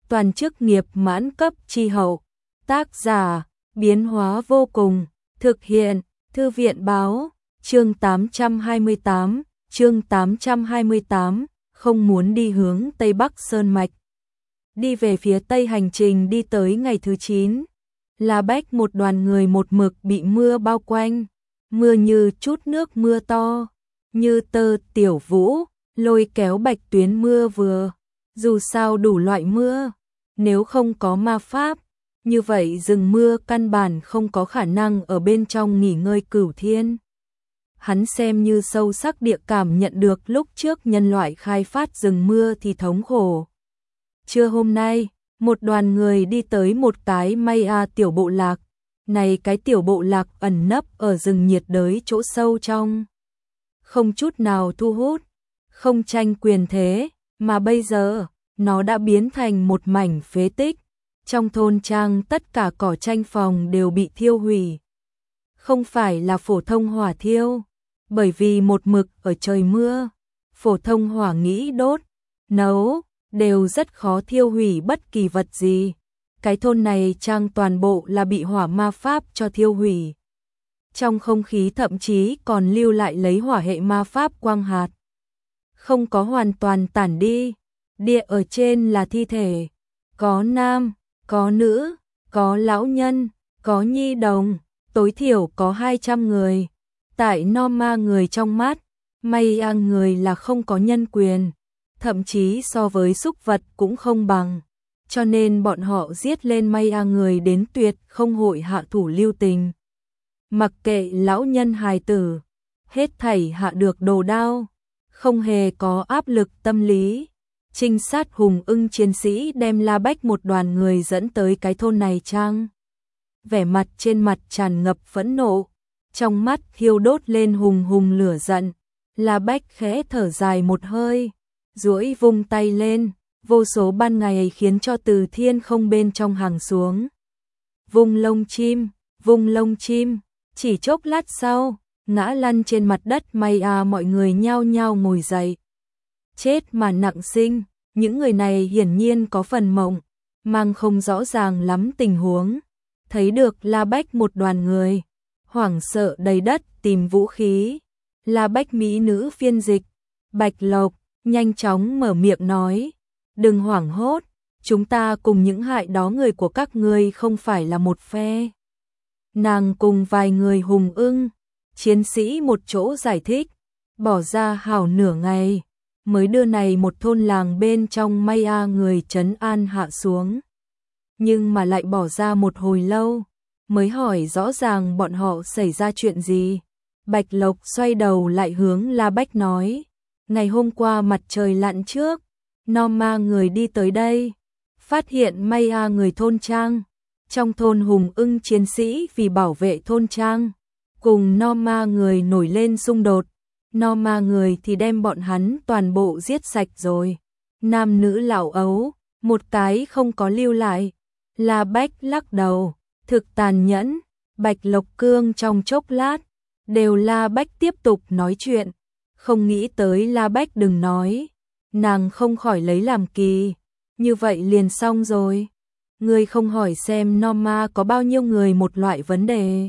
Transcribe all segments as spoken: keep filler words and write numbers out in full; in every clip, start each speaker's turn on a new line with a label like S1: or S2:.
S1: toàn chức nghiệp mãn cấp chi hậu. Tác giả, biến hóa vô cùng, thực hiện, Thư viện báo, chương tám trăm hai mươi tám, chương tám trăm hai mươi tám, không muốn đi hướng Tây Bắc Sơn Mạch. Đi về phía Tây hành trình đi tới ngày thứ chín, La Bách một đoàn người một mực bị mưa bao quanh, mưa như chút nước mưa to, như tơ tiểu vũ, lôi kéo Bạch Tuyến mưa vừa, dù sao đủ loại mưa, nếu không có ma pháp, như vậy rừng mưa căn bản không có khả năng ở bên trong nghỉ ngơi cửu thiên. Hắn xem như sâu sắc địa cảm nhận được lúc trước nhân loại khai phát rừng mưa thì thống khổ. Trưa hôm nay, một đoàn người đi tới một cái Maya tiểu bộ lạc. Này cái tiểu bộ lạc ẩn nấp ở rừng nhiệt đới chỗ sâu trong. Không chút nào thu hút, không tranh quyền thế, mà bây giờ, nó đã biến thành một mảnh phế tích. Trong thôn trang tất cả cỏ tranh phòng đều bị thiêu hủy. Không phải là phổ thông hỏa thiêu, bởi vì một mực ở trời mưa, phổ thông hỏa nghĩ đốt, nấu, đều rất khó thiêu hủy bất kỳ vật gì. Cái thôn này trang toàn bộ là bị hỏa ma pháp cho thiêu hủy. Trong không khí thậm chí còn lưu lại lấy hỏa hệ ma pháp quang hạt. Không có hoàn toàn tản đi, địa ở trên là thi thể, có nam, có nữ, có lão nhân, có nhi đồng, tối thiểu có hai trăm người. Tại Norma người trong mắt, Maya người là không có nhân quyền, thậm chí so với súc vật cũng không bằng. Cho nên bọn họ giết lên Maya người đến tuyệt không hội hạ thủ lưu tình. Mặc kệ lão nhân hài tử, hết thảy hạ được đồ đao, không hề có áp lực tâm lý. Trinh sát hùng ưng chiến sĩ đem La Bách một đoàn người dẫn tới cái thôn này trang. Vẻ mặt trên mặt tràn ngập phẫn nộ, trong mắt thiêu đốt lên hùng hùng lửa giận. La Bách khẽ thở dài một hơi, duỗi vung tay lên, vô số ban ngày khiến cho từ thiên không bên trong hàng xuống. Vung lông chim, vung lông chim, chỉ chốc lát sau, ngã lăn trên mặt đất Maya mọi người nhao nhao ngồi dậy. Chết mà nặng sinh, những người này hiển nhiên có phần mộng, mang không rõ ràng lắm tình huống. Thấy được La Bách một đoàn người, hoảng sợ đầy đất tìm vũ khí. La Bách mỹ nữ phiên dịch, Bạch Lộc, nhanh chóng mở miệng nói, đừng hoảng hốt, chúng ta cùng những hại đó người của các ngươi không phải là một phe. Nàng cùng vài người hùng ưng, chiến sĩ một chỗ giải thích, bỏ ra hảo nửa ngày, mới đưa này một thôn làng bên trong Maya người trấn an hạ xuống. Nhưng mà lại bỏ ra một hồi lâu, mới hỏi rõ ràng bọn họ xảy ra chuyện gì. Bạch Lộc xoay đầu lại hướng La Bách nói, ngày hôm qua mặt trời lặn trước, Norma người đi tới đây, phát hiện Maya người thôn trang. Trong thôn hùng ưng chiến sĩ vì bảo vệ thôn trang, cùng Norma người nổi lên xung đột. Norma người thì đem bọn hắn toàn bộ giết sạch rồi. Nam nữ lão ấu, một cái không có lưu lại. La Bách lắc đầu, thực tàn nhẫn. Bạch Lộc cương trong chốc lát, đều La Bách tiếp tục nói chuyện. Không nghĩ tới La Bách đừng nói, nàng không khỏi lấy làm kỳ. Như vậy liền xong rồi. Ngươi không hỏi xem Norma có bao nhiêu người một loại vấn đề.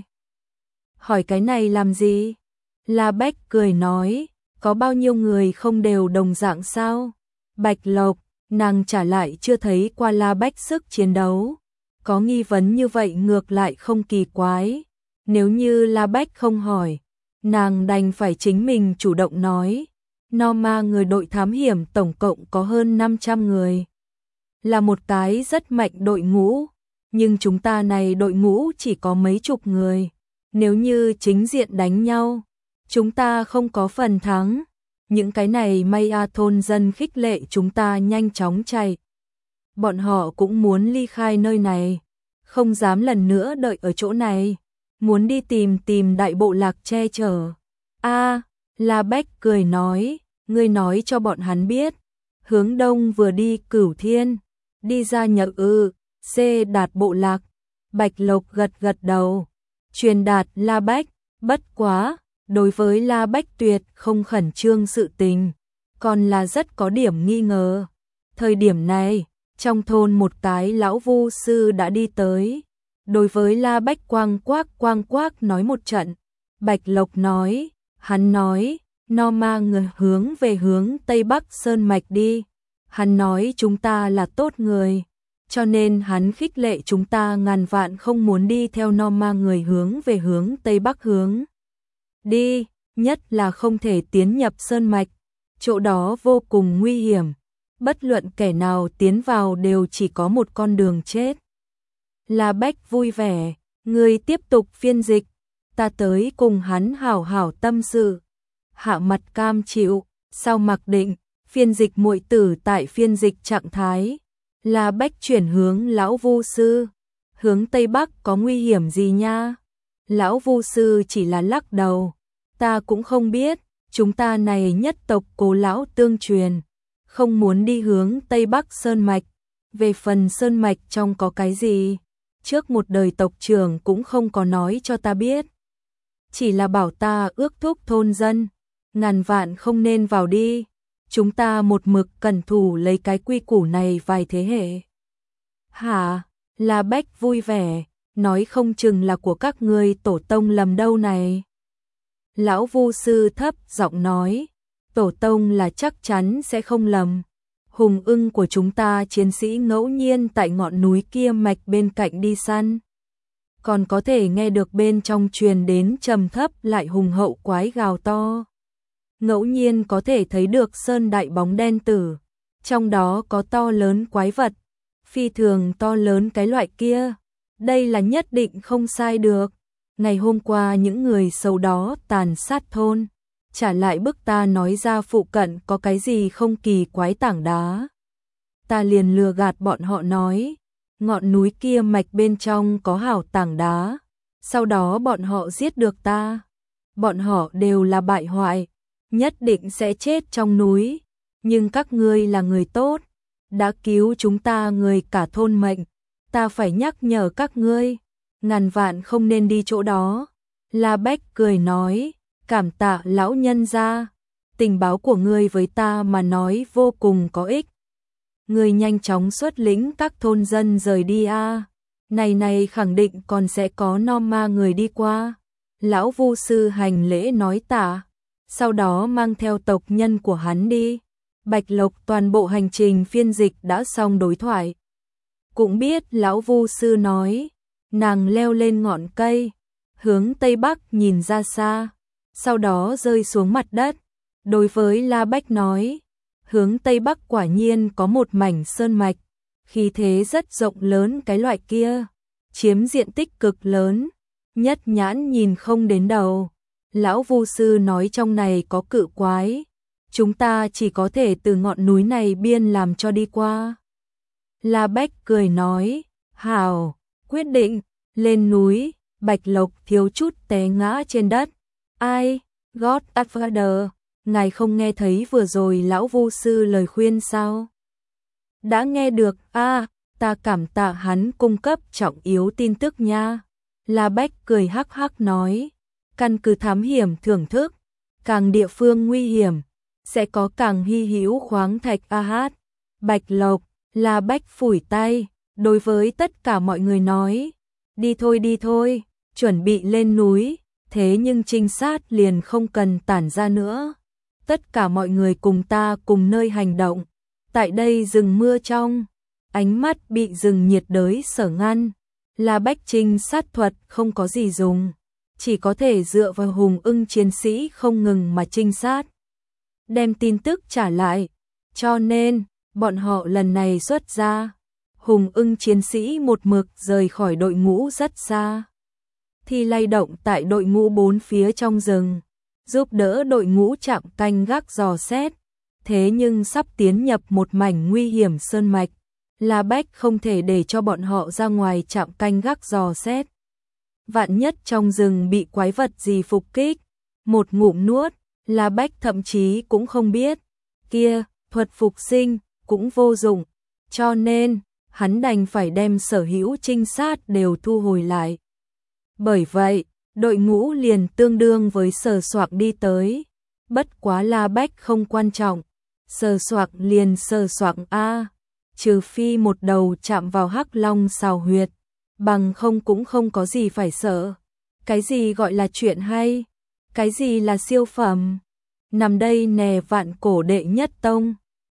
S1: Hỏi cái này làm gì? La Bách cười nói, có bao nhiêu người không đều đồng dạng sao? Bạch Lộc, nàng trả lại chưa thấy qua La Bách sức chiến đấu. Có nghi vấn như vậy ngược lại không kỳ quái. Nếu như La Bách không hỏi, nàng đành phải chính mình chủ động nói. Norma người đội thám hiểm tổng cộng có hơn năm trăm người. Là một cái rất mạnh đội ngũ, nhưng chúng ta này đội ngũ chỉ có mấy chục người. Nếu như chính diện đánh nhau, chúng ta không có phần thắng. Những cái này Maya thôn dân khích lệ chúng ta nhanh chóng chạy. Bọn họ cũng muốn ly khai nơi này, không dám lần nữa đợi ở chỗ này, muốn đi tìm tìm đại bộ lạc che chở. A, La Bách cười nói, ngươi nói cho bọn hắn biết, hướng đông vừa đi Cửu Thiên, đi ra nhật ư, C đạt bộ lạc. Bạch Lộc gật gật đầu, truyền đạt La Bách, bất quá, đối với La Bách tuyệt không khẩn trương sự tình, còn là rất có điểm nghi ngờ. Thời điểm này, trong thôn một cái lão vu sư đã đi tới, đối với La Bách quang quác quang quác nói một trận. Bạch Lộc nói, hắn nói, no ma người hướng về hướng Tây Bắc Sơn Mạch đi. Hắn nói chúng ta là tốt người, cho nên hắn khích lệ chúng ta ngàn vạn không muốn đi theo no ma người hướng về hướng Tây Bắc hướng đi, nhất là không thể tiến nhập Sơn Mạch, chỗ đó vô cùng nguy hiểm, bất luận kẻ nào tiến vào đều chỉ có một con đường chết. La Bách vui vẻ, người tiếp tục phiên dịch, ta tới cùng hắn hảo hảo tâm sự. Hạ Mặt cam chịu, sau mặc định, phiên dịch muội tử tại phiên dịch trạng thái. La Bách chuyển hướng lão vu sư, hướng Tây Bắc có nguy hiểm gì nha? Lão vu sư chỉ là lắc đầu, ta cũng không biết, chúng ta này nhất tộc cố lão tương truyền, không muốn đi hướng Tây Bắc Sơn Mạch. Về phần Sơn Mạch trong có cái gì, trước một đời tộc trưởng cũng không có nói cho ta biết. Chỉ là bảo ta ước thúc thôn dân, ngàn vạn không nên vào đi. Chúng ta một mực cẩn thủ lấy cái quy củ này vài thế hệ. Hả? La Bách vui vẻ, nói không chừng là của các ngươi tổ tông lầm đâu này. Lão vu sư thấp giọng nói, tổ tông là chắc chắn sẽ không lầm. Hùng ưng của chúng ta chiến sĩ ngẫu nhiên tại ngọn núi kia mạch bên cạnh đi săn, còn có thể nghe được bên trong truyền đến trầm thấp lại hùng hậu quái gào to. Ngẫu nhiên có thể thấy được sơn đại bóng đen tử, trong đó có to lớn quái vật, phi thường to lớn cái loại kia. Đây là nhất định không sai được. Ngày hôm qua những người xấu đó tàn sát thôn, trả lại bức ta nói ra phụ cận có cái gì không kỳ quái tảng đá. Ta liền lừa gạt bọn họ nói, ngọn núi kia mạch bên trong có hảo tảng đá. Sau đó bọn họ giết được ta. Bọn họ đều là bại hoại, nhất định sẽ chết trong núi. Nhưng các ngươi là người tốt, đã cứu chúng ta người cả thôn mệnh. Ta phải nhắc nhở các ngươi, ngàn vạn không nên đi chỗ đó. La Bách cười nói, cảm tạ lão nhân gia, tình báo của ngươi với ta mà nói vô cùng có ích. Ngươi nhanh chóng xuất lĩnh các thôn dân rời đi a. Này này khẳng định còn sẽ có no ma người đi qua. Lão vu sư hành lễ nói tạ, sau đó mang theo tộc nhân của hắn đi. Bạch Lộc toàn bộ hành trình phiên dịch đã xong đối thoại. Cũng biết lão vu sư nói, nàng leo lên ngọn cây, hướng Tây Bắc nhìn ra xa, sau đó rơi xuống mặt đất. Đối với La Bách nói, hướng Tây Bắc quả nhiên có một mảnh sơn mạch, khí thế rất rộng lớn cái loại kia, chiếm diện tích cực lớn, nhất nhãn nhìn không đến đầu. Lão vu sư nói trong này có cự quái, chúng ta chỉ có thể từ ngọn núi này biên làm cho đi qua. La Bách cười nói, hảo, quyết định, lên núi. Bạch Lộc thiếu chút té ngã trên đất. Ai, Godfather, ngài không nghe thấy vừa rồi lão vu sư lời khuyên sao? Đã nghe được, a, à, ta cảm tạ hắn cung cấp trọng yếu tin tức nha. La Bách cười hắc hắc nói, căn cứ thám hiểm thưởng thức, càng địa phương nguy hiểm, sẽ có càng hy hữu khoáng thạch a hát. Bạch Lộc, La Bách phủi tay, đối với tất cả mọi người nói, đi thôi đi thôi, chuẩn bị lên núi. Thế nhưng trinh sát liền không cần tản ra nữa. Tất cả mọi người cùng ta cùng nơi hành động. Tại đây rừng mưa trong, ánh mắt bị rừng nhiệt đới sở ngăn. La Bách trinh sát thuật không có gì dùng, chỉ có thể dựa vào hùng ưng chiến sĩ không ngừng mà trinh sát, đem tin tức trả lại. Cho nên, bọn họ lần này xuất ra, hùng ưng chiến sĩ một mực rời khỏi đội ngũ rất xa, thì lay động tại đội ngũ bốn phía trong rừng, giúp đỡ đội ngũ chạm canh gác dò xét. Thế nhưng sắp tiến nhập một mảnh nguy hiểm sơn mạch, La Bách không thể để cho bọn họ ra ngoài chạm canh gác dò xét. Vạn nhất trong rừng bị quái vật gì phục kích, một ngụm nuốt, La Bách thậm chí cũng không biết. Kia, thuật phục sinh, cũng vô dụng. Cho nên, hắn đành phải đem sở hữu trinh sát đều thu hồi lại. Bởi vậy, đội ngũ liền tương đương với sờ soạc đi tới. Bất quá La Bách không quan trọng, sờ soạc liền sờ soạc a. trừ phi một đầu chạm vào Hắc Long xào huyệt, bằng không cũng không có gì phải sợ. Cái gì gọi là chuyện hay? Cái gì là siêu phẩm? Nằm đây nè vạn cổ đệ nhất tông.